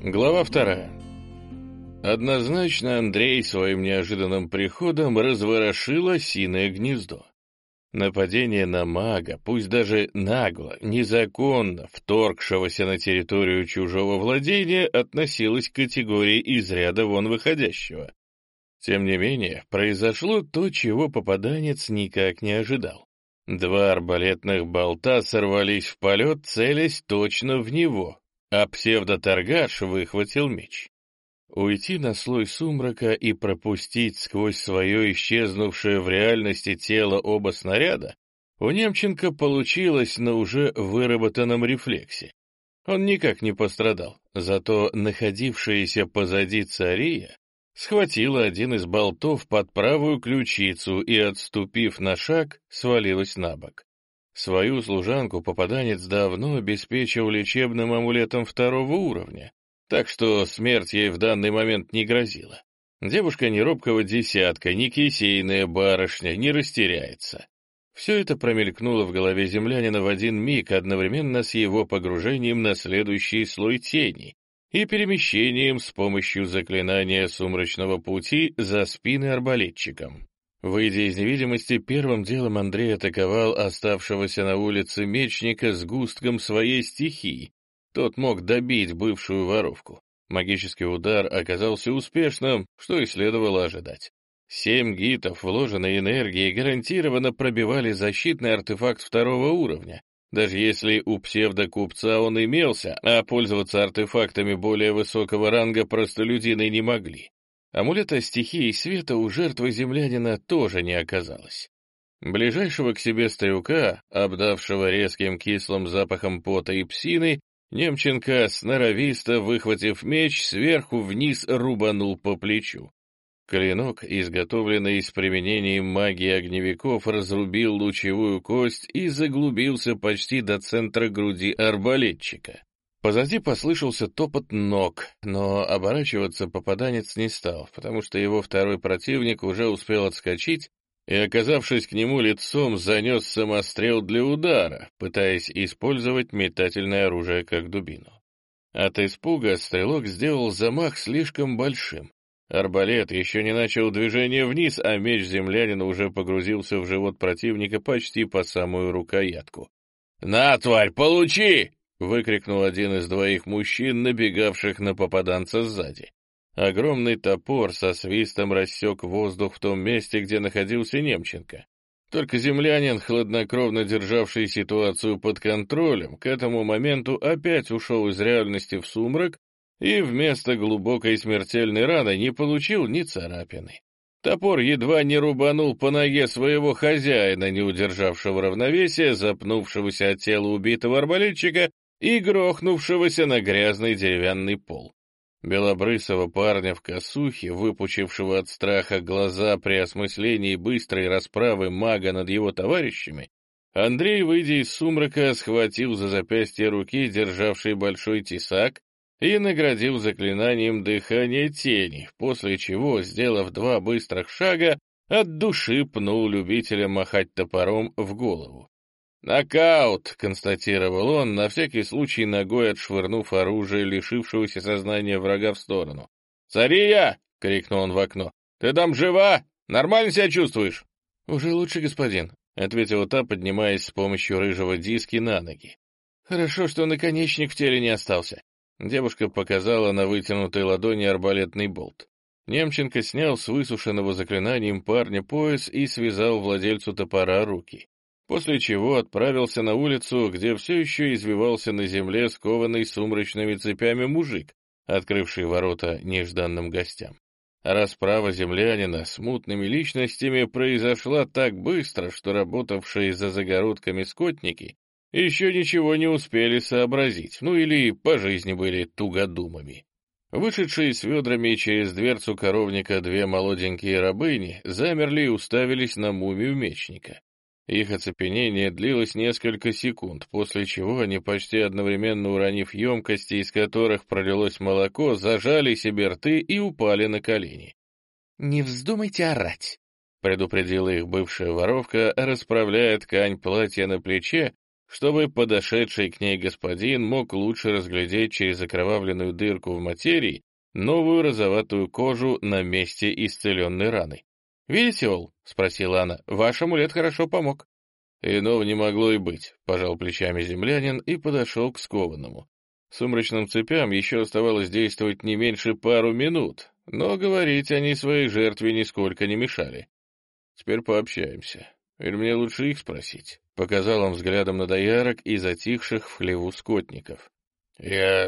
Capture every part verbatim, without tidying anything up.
Глава вторая. Однозначно Андрей своим неожиданным приходом разворошил осиное гнездо. Нападение на мага, пусть даже нагло, незаконно вторгшегося на территорию чужого владения, относилось к категории из ряда вон выходящего. Тем не менее, произошло то, чего попаданец никак не ожидал. Два арбалетных болта сорвались в полет, целясь точно в него, а псевдоторгаш выхватил меч. Уйти на слой сумрака и пропустить сквозь свое исчезнувшее в реальности тело оба снаряда у Немченко получилось на уже выработанном рефлексе. Он никак не пострадал, зато находившаяся позади Цария схватила один из болтов под правую ключицу и, отступив на шаг, свалилась на бок. Свою служанку попаданец давно обеспечил лечебным амулетом второго уровня, так что смерть ей в данный момент не грозила. Девушка не робкого десятка, не кисейная барышня, не растеряется. Все это промелькнуло в голове землянина в один миг, одновременно с его погружением на следующий слой тени и перемещением с помощью заклинания сумрачного пути за спины арбалетчикам. Выйдя из невидимости, первым делом Андрей атаковал оставшегося на улице мечника с густком своей стихии. Тот мог добить бывшую воровку. Магический удар оказался успешным, что и следовало ожидать. Семь гитов вложенной энергии гарантированно пробивали защитный артефакт второго уровня, даже если у псевдокупца он имелся, а пользоваться артефактами более высокого ранга простолюдины не могли. Амулета стихии света у жертвы землянина тоже не оказалось. Ближайшего к себе стрелка, обдавшего резким кислым запахом пота и псины, Немченко, сноровисто выхватив меч, сверху вниз рубанул по плечу. Клинок, изготовленный с применением магии огневиков, разрубил лучевую кость и заглубился почти до центра груди арбалетчика. Позади послышался топот ног, но оборачиваться попаданец не стал, потому что его второй противник уже успел отскочить и, оказавшись к нему лицом, занес самострел для удара, пытаясь использовать метательное оружие как дубину. От испуга стрелок сделал замах слишком большим. Арбалет еще не начал движение вниз, а меч землянина уже погрузился в живот противника почти по самую рукоятку. «На, тварь, получи!» — выкрикнул один из двоих мужчин, набегавших на попаданца сзади. Огромный топор со свистом рассек воздух в том месте, где находился Немченко. Только землянин, хладнокровно державший ситуацию под контролем, к этому моменту опять ушел из реальности в сумрак и вместо глубокой смертельной раны не получил ни царапины. Топор едва не рубанул по ноге своего хозяина, не удержавшего равновесия, запнувшегося от тела убитого арбалетчика и грохнувшегося на грязный деревянный пол. Белобрысого парня в косухе, выпучившего от страха глаза при осмыслении быстрой расправы мага над его товарищами, Андрей, выйдя из сумрака, схватил за запястье руки, державший большой тесак, и наградил заклинанием дыхания тени, после чего, сделав два быстрых шага, от души пнул любителя махать топором в голову. «Нокаут!» — констатировал он, на всякий случай ногой отшвырнув оружие лишившегося сознания врага в сторону. «Цария!» — крикнул он в окно. «Ты там жива? Нормально себя чувствуешь?» «Уже лучше, господин», — ответила та, поднимаясь с помощью рыжего диски на ноги. «Хорошо, что наконечник в теле не остался». Девушка показала на вытянутой ладони арбалетный болт. Немченко снял с высушенного заклинанием парня пояс и связал владельцу топора руки, после чего отправился на улицу, где все еще извивался на земле скованный сумрачными цепями мужик, открывший ворота нежданным гостям. Расправа землянина с мутными личностями произошла так быстро, что работавшие за загородками скотники еще ничего не успели сообразить, ну или по жизни были тугодумами. Вышедшие с ведрами через дверцу коровника две молоденькие рабыни замерли и уставились на мумию мечника. Их оцепенение длилось несколько секунд, после чего они, почти одновременно уронив емкости, из которых пролилось молоко, зажали себе рты и упали на колени. «Не вздумайте орать», — предупредила их бывшая воровка, расправляя ткань платья на плече чтобы подошедший к ней господин мог лучше разглядеть через окровавленную дырку в материи новую розоватую кожу на месте исцеленной раны. «Видите, Ол?» — спросила она. «Ваш амулет хорошо помог». «Иного не могло и быть», — пожал плечами землянин и подошел к скованному. Сумрачным цепям еще оставалось действовать не меньше пару минут, но говорить они своей жертве нисколько не мешали. «Теперь пообщаемся. Или мне лучше их спросить?» — показал он взглядом на доярок и затихших в хлеву скотников. «Я...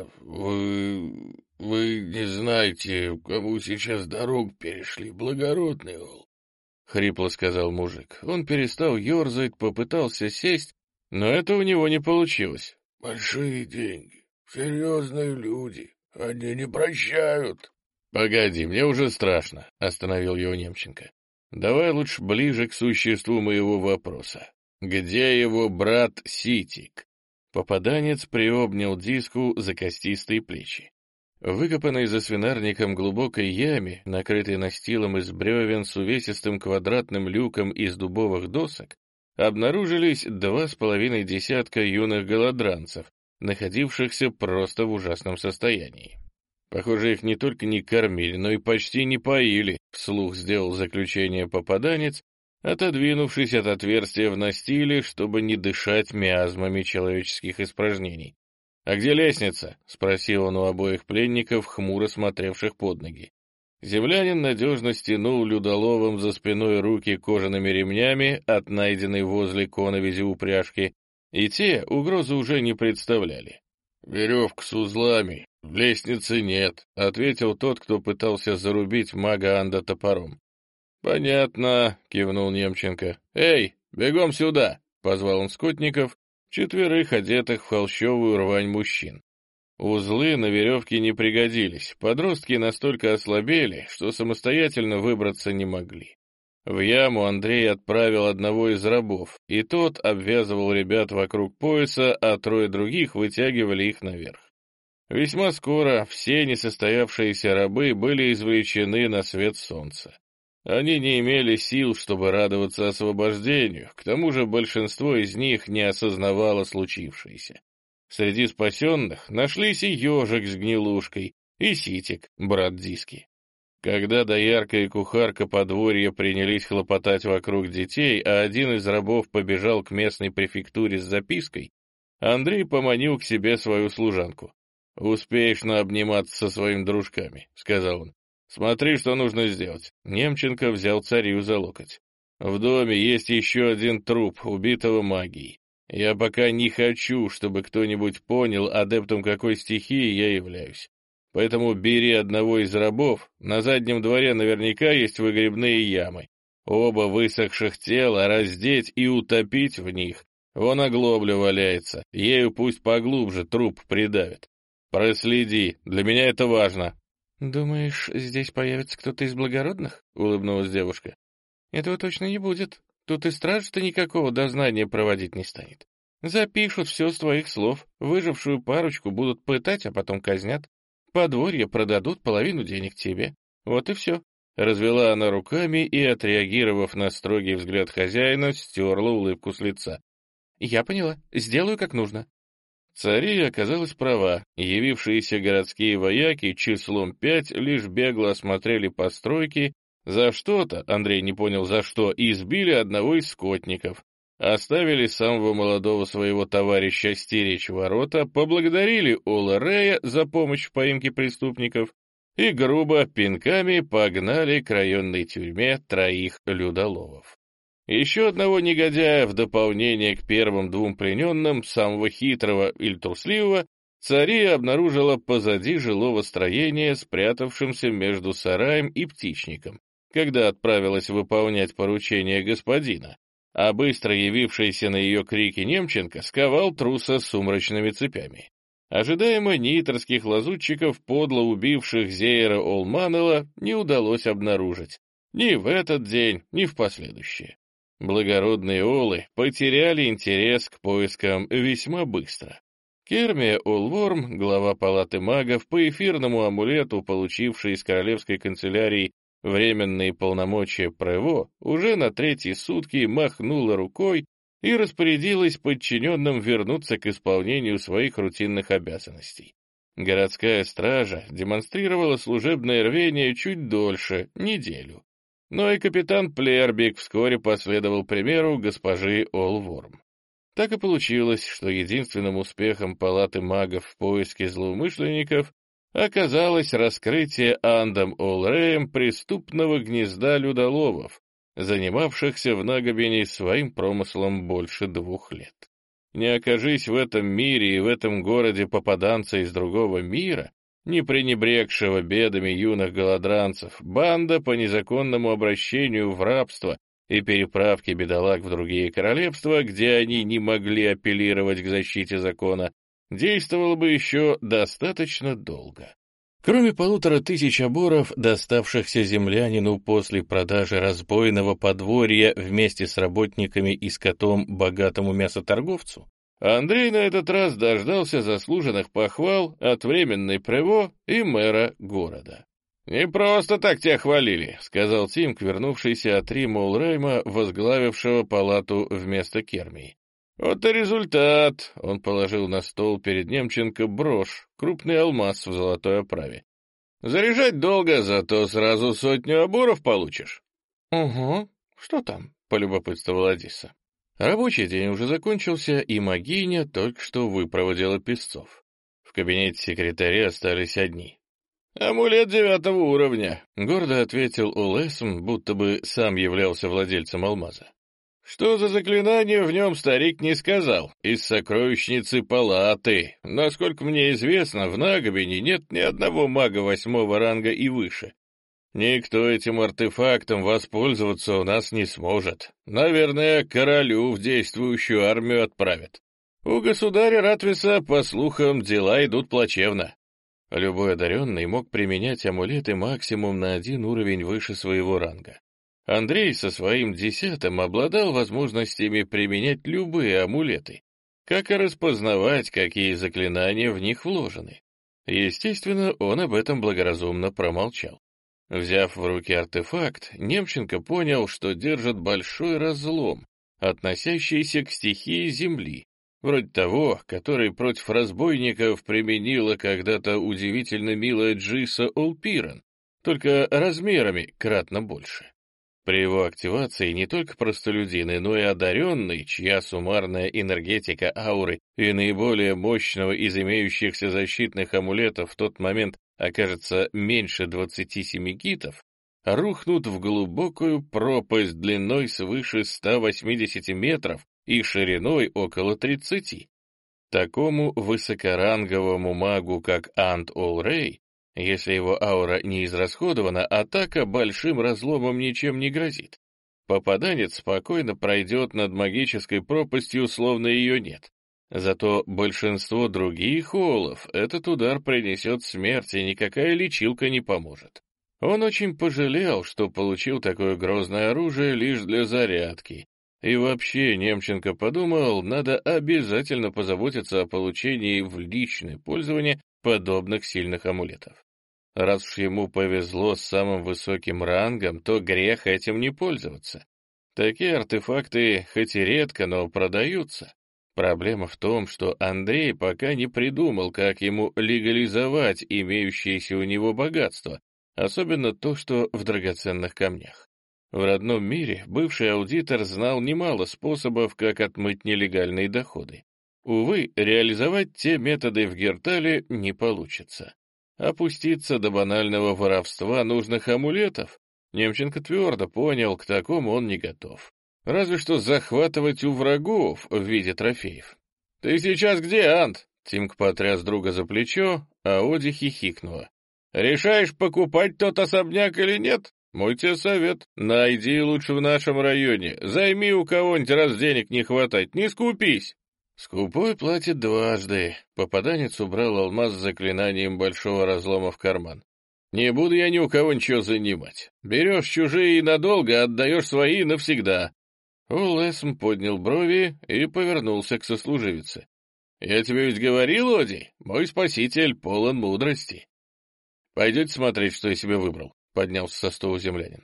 вы... вы не знаете, кому сейчас дорогу перешли, благородный Ол?» — хрипло сказал мужик. Он перестал ерзать, попытался сесть, но это у него не получилось. «Большие деньги, серьезные люди, они не прощают». «Погоди, мне уже страшно», — остановил его Немченко. «Давай лучше ближе к существу моего вопроса. Где его брат Ситик?» Попаданец приобнял Диску за костистые плечи. В выкопанной за свинарником глубокой яме, накрытой настилом из бревен с увесистым квадратным люком из дубовых досок, обнаружились два с половиной десятка юных голодранцев, находившихся просто в ужасном состоянии. Похоже, их не только не кормили, но и почти не поили, вслух сделал заключение попаданец, отодвинувшись от отверстия в настиле, чтобы не дышать миазмами человеческих испражнений. «А где лестница?» — спросил он у обоих пленников, хмуро смотревших под ноги. Землянин надежно стянул людоловым за спиной руки кожаными ремнями от найденной возле коновизи упряжки, и те угрозы уже не представляли. «Веревка с узлами, лестницы нет», — ответил тот, кто пытался зарубить мага Анда топором. «Понятно», — кивнул Немченко. «Эй, бегом сюда!» — позвал он скотников, четверых одетых в холщовую рвань мужчин. Узлы на веревке не пригодились, подростки настолько ослабели, что самостоятельно выбраться не могли. В яму Андрей отправил одного из рабов, и тот обвязывал ребят вокруг пояса, а трое других вытягивали их наверх. Весьма скоро все несостоявшиеся рабы были извлечены на свет солнца. Они не имели сил, чтобы радоваться освобождению, к тому же большинство из них не осознавало случившееся. Среди спасенных нашлись и ежик с гнилушкой, и Ситик, брат Диски. Когда доярка и кухарка подворья принялись хлопотать вокруг детей, а один из рабов побежал к местной префектуре с запиской, Андрей поманил к себе свою служанку. «Успеешь наобниматься со своими дружками», — сказал он. «Смотри, что нужно сделать». Немченко взял царю за локоть. «В доме есть еще один труп, убитого магией. Я пока не хочу, чтобы кто-нибудь понял, адептом какой стихии я являюсь. Поэтому бери одного из рабов, на заднем дворе наверняка есть выгребные ямы. Оба высохших тела раздеть и утопить в них. Вон оглобля валяется, ею пусть поглубже труп придавит. Проследи, для меня это важно». «Думаешь, здесь появится кто-то из благородных?» — улыбнулась девушка. «Этого точно не будет. Тут и страж-то никакого дознания проводить не станет. Запишут все с твоих слов, выжившую парочку будут пытать, а потом казнят. Подворье продадут, половину денег тебе. Вот и все». Развела она руками и, отреагировав на строгий взгляд хозяина, стерла улыбку с лица. «Я поняла. Сделаю как нужно». Цария оказалась права. Явившиеся городские вояки числом пять лишь бегло осмотрели постройки, за что-то, Андрей не понял за что, избили одного из скотников, оставили самого молодого своего товарища стеречь ворота, поблагодарили Ола Рея за помощь в поимке преступников и грубо пинками погнали к районной тюрьме троих людоловов. Еще одного негодяя, в дополнение к первым двум плененным, самого хитрого или трусливого, цария обнаружила позади жилого строения, спрятавшимся между сараем и птичником, когда отправилась выполнять поручение господина, а быстро явившийся на ее крики Немченко сковал труса сумрачными цепями. Ожидаемо нейтерских лазутчиков, подло убивших Зейра Олманела, не удалось обнаружить ни в этот день, ни в последующие. Благородные олы потеряли интерес к поискам весьма быстро. Кермия Олворм, глава палаты магов, по эфирному амулету, получивший из королевской канцелярии временные полномочия Прево, уже на третьи сутки махнула рукой и распорядилась подчиненным вернуться к исполнению своих рутинных обязанностей. Городская стража демонстрировала служебное рвение чуть дольше, неделю. Но и капитан Плербик вскоре последовал примеру госпожи Олворм. Так и получилось, что единственным успехом палаты магов в поиске злоумышленников оказалось раскрытие Андом Олреем преступного гнезда людоловов, занимавшихся в Нагобине своим промыслом больше двух лет. Не окажись в этом мире и в этом городе попаданца из другого мира, не пренебрегшего бедами юных голодранцев, банда по незаконному обращению в рабство и переправке бедолаг в другие королевства, где они не могли апеллировать к защите закона, действовала бы еще достаточно долго. Кроме полутора тысяч оборов, доставшихся землянину после продажи разбойного подворья вместе с работниками и скотом богатому мясоторговцу, Андрей на этот раз дождался заслуженных похвал от временной прево и мэра города. «Не просто так тебя хвалили», — сказал Тимк, вернувшийся от Рима Улрейма, возглавившего палату вместо Кермии. «Вот и результат!» — он положил на стол перед Немченко брошь, крупный алмаз в золотой оправе. «Заряжать долго, зато сразу сотню оборов получишь». «Угу, что там?» — полюбопытствовал Одисса. Рабочий день уже закончился, и Магиня только что выпроводила песцов. В кабинете секретаря остались одни. «Амулет девятого уровня», — гордо ответил Улэсм, будто бы сам являлся владельцем алмаза. «Что за заклинание в нем старик не сказал? Из сокровищницы палаты. Насколько мне известно, в Нагобине нет ни одного мага восьмого ранга и выше. Никто этим артефактом воспользоваться у нас не сможет. Наверное, королю в действующую армию отправят. У государя Ратвиса, по слухам, дела идут плачевно». Любой одаренный мог применять амулеты максимум на один уровень выше своего ранга. Андрей со своим десятым обладал возможностями применять любые амулеты, как и распознавать, какие заклинания в них вложены. Естественно, он об этом благоразумно промолчал. Взяв в руки артефакт, Немченко понял, что держит большой разлом, относящийся к стихии Земли, вроде того, который против разбойников применила когда-то удивительно милая Джиса Олпирен, только размерами кратно больше. При его активации не только простолюдины, но и одаренный, чья суммарная энергетика ауры и наиболее мощного из имеющихся защитных амулетов в тот момент окажется меньше двадцати семи гитов, рухнут в глубокую пропасть длиной свыше ста восьмидесяти метров и шириной около тридцати. Такому высокоранговому магу, как Анд Олрей, если его аура не израсходована, атака большим разломом ничем не грозит. Попаданец спокойно пройдет над магической пропастью, словно ее нет. Зато большинство других олов этот удар принесет смерть, и никакая лечилка не поможет. Он очень пожалел, что получил такое грозное оружие лишь для зарядки. И вообще, Немченко подумал, надо обязательно позаботиться о получении в личное пользование подобных сильных амулетов. Раз уж ему повезло с самым высоким рангом, то грех этим не пользоваться. Такие артефакты хоть и редко, но продаются. Проблема в том, что Андрей пока не придумал, как ему легализовать имеющееся у него богатство, особенно то, что в драгоценных камнях. В родном мире бывший аудитор знал немало способов, как отмыть нелегальные доходы. Увы, реализовать те методы в Гертале не получится. Опуститься до банального воровства нужных амулетов? Немченко твердо понял, к такому он не готов. Разве что захватывать у врагов в виде трофеев. «Ты сейчас где, Ант?» Тимк потряс друга за плечо, а Оди хихикнула. «Решаешь, покупать тот особняк или нет? Мой тебе совет. Найди лучше в нашем районе. Займи у кого-нибудь, раз денег не хватает. Не скупись». Скупой платит дважды. Попаданец убрал алмаз с заклинанием большого разлома в карман. Не буду я ни у кого ничего занимать. Берешь чужие и надолго, отдаешь свои навсегда. Улэсм поднял брови и повернулся к сослуживице. Я тебе ведь говорил, Оди, мой спаситель полон мудрости. Пойдете смотреть, что я себе выбрал, поднялся со стула землянин.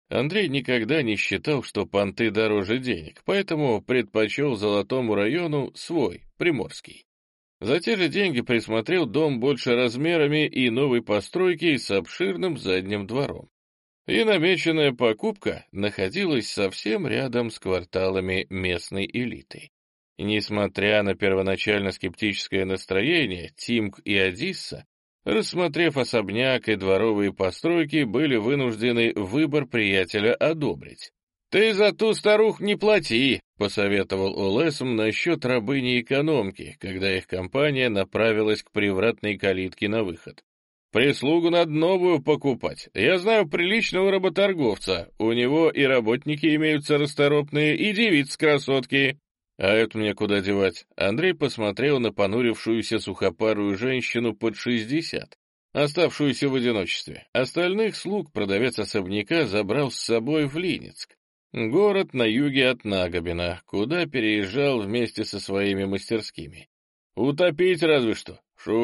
Андрей никогда не считал, что понты дороже денег, поэтому предпочел Золотому району свой, Приморский. За те же деньги присмотрел дом больше размерами и новой постройки с обширным задним двором. И намеченная покупка находилась совсем рядом с кварталами местной элиты. И несмотря на первоначально скептическое настроение, Тимк и Одисса, рассмотрев особняк и дворовые постройки, были вынуждены выбор приятеля одобрить. «Ты за ту старух не плати», — посоветовал Олесм насчет рабыни-экономки, когда их компания направилась к привратной калитке на выход. «Прислугу надо новую покупать. Я знаю приличного работорговца. У него и работники имеются расторопные, и девицы-красотки». «А это мне куда девать?» Андрей посмотрел на понурившуюся сухопарую женщину под шестьдесят, оставшуюся в одиночестве. Остальных слуг продавец особняка забрал с собой в Леницк, город на юге от Нагобина, куда переезжал вместе со своими мастерскими. «Утопить разве что?»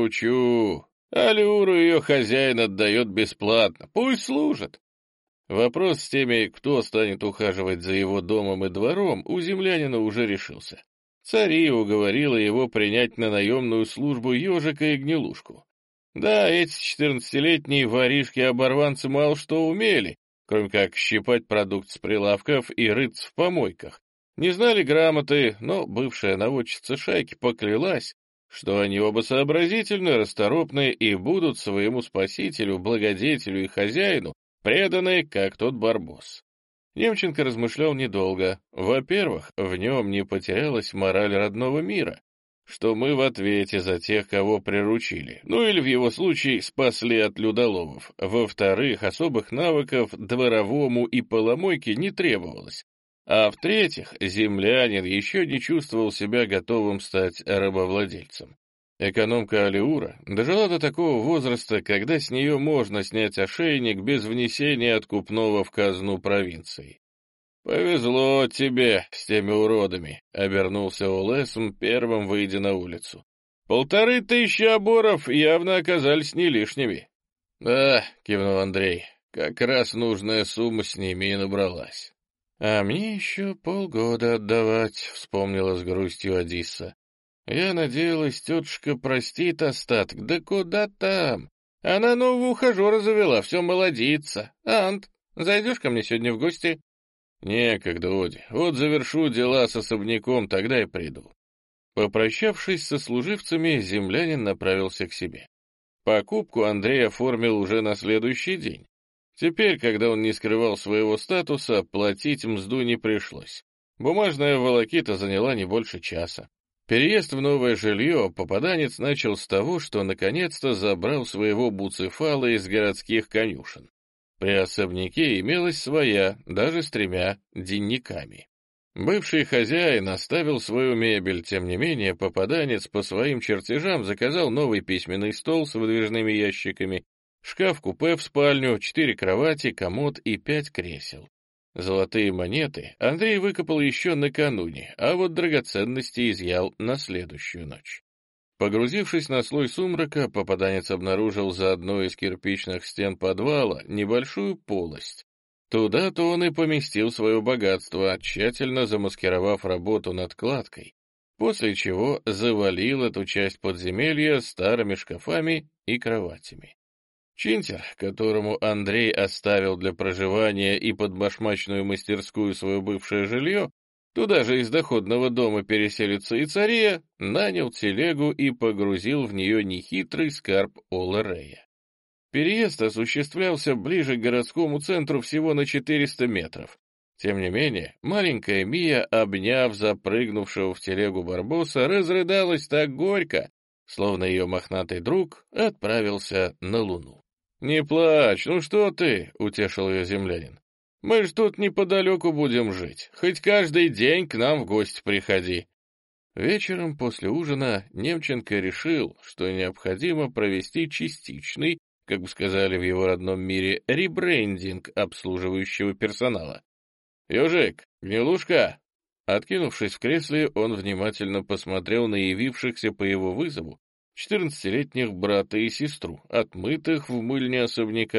«Шучу. Алиуру ее хозяин отдает бесплатно. Пусть служит». Вопрос с теми, кто станет ухаживать за его домом и двором, у землянина уже решился. Цария уговорила его принять на наемную службу ежика и гнилушку. Да, эти четырнадцатилетние воришки-оборванцы мало что умели, кроме как щипать продукт с прилавков и рыться в помойках. Не знали грамоты, но бывшая наводчица шайки поклялась, что они оба сообразительны, расторопны и будут своему спасителю, благодетелю и хозяину преданы, как тот барбос. Немченко размышлял недолго. Во-первых, в нем не потерялась мораль родного мира, что мы в ответе за тех, кого приручили, ну или в его случае спасли от людоловов. Во-вторых, особых навыков дворовому и поломойке не требовалось. А в-третьих, землянин еще не чувствовал себя готовым стать рабовладельцем. Экономка Алиура дожила до такого возраста, когда с нее можно снять ошейник без внесения откупного в казну провинции. «Повезло тебе с теми уродами», — обернулся Олесм, первым выйдя на улицу. «Полторы тысячи оборов явно оказались не лишними». «Да», — кивнул Андрей, — «как раз нужная сумма с ними и набралась». «А мне еще полгода отдавать», — вспомнила с грустью Одисса. «Я надеялась, тетушка простит остаток, да куда там? Она нового ухажера завела, все молодится. Ант, зайдешь ко мне сегодня в гости?» «Некогда, Оди, вот завершу дела с особняком, тогда и приду». Попрощавшись со служивцами, землянин направился к себе. Покупку Андрей оформил уже на следующий день. Теперь, когда он не скрывал своего статуса, платить мзду не пришлось. Бумажная волокита заняла не больше часа. Переезд в новое жилье попаданец начал с того, что наконец-то забрал своего буцефала из городских конюшен. При особняке имелась своя, даже с тремя денниками. Бывший хозяин оставил свою мебель, тем не менее попаданец по своим чертежам заказал новый письменный стол с выдвижными ящиками, шкаф-купе в спальню, четыре кровати, комод и пять кресел. Золотые монеты Андрей выкопал еще накануне, а вот драгоценности изъял на следующую ночь. Погрузившись на слой сумрака, попаданец обнаружил за одной из кирпичных стен подвала небольшую полость. Туда-то он и поместил свое богатство, тщательно замаскировав работу над кладкой, после чего завалил эту часть подземелья старыми шкафами и кроватями. Чинтер, которому Андрей оставил для проживания и под башмачную мастерскую свое бывшее жилье, туда же из доходного дома переселится и цария, нанял телегу и погрузил в нее нехитрый скарб Оларея. Переезд осуществлялся ближе к городскому центру всего на четыреста метров. Тем не менее, маленькая Мия, обняв запрыгнувшего в телегу барбоса, разрыдалась так горько, словно ее мохнатый друг отправился на Луну. «Не плачь, ну что ты?» — утешил ее землянин. «Мы ж тут неподалеку будем жить, хоть каждый день к нам в гости приходи». Вечером после ужина Немченко решил, что необходимо провести частичный, как бы сказали в его родном мире, ребрендинг обслуживающего персонала. «Ежик, гнилушка!» Откинувшись в кресле, он внимательно посмотрел на явившихся по его вызову четырнадцатилетних брата и сестру, отмытых в мыльне особняка,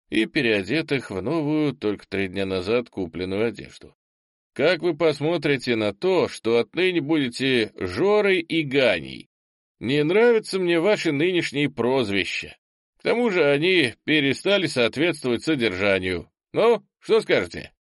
и переодетых в новую, только три дня назад купленную одежду. Как вы посмотрите на то, что отныне будете Жорой и Ганей? Не нравятся мне ваши нынешние прозвища. К тому же они перестали соответствовать содержанию. Ну, что скажете?»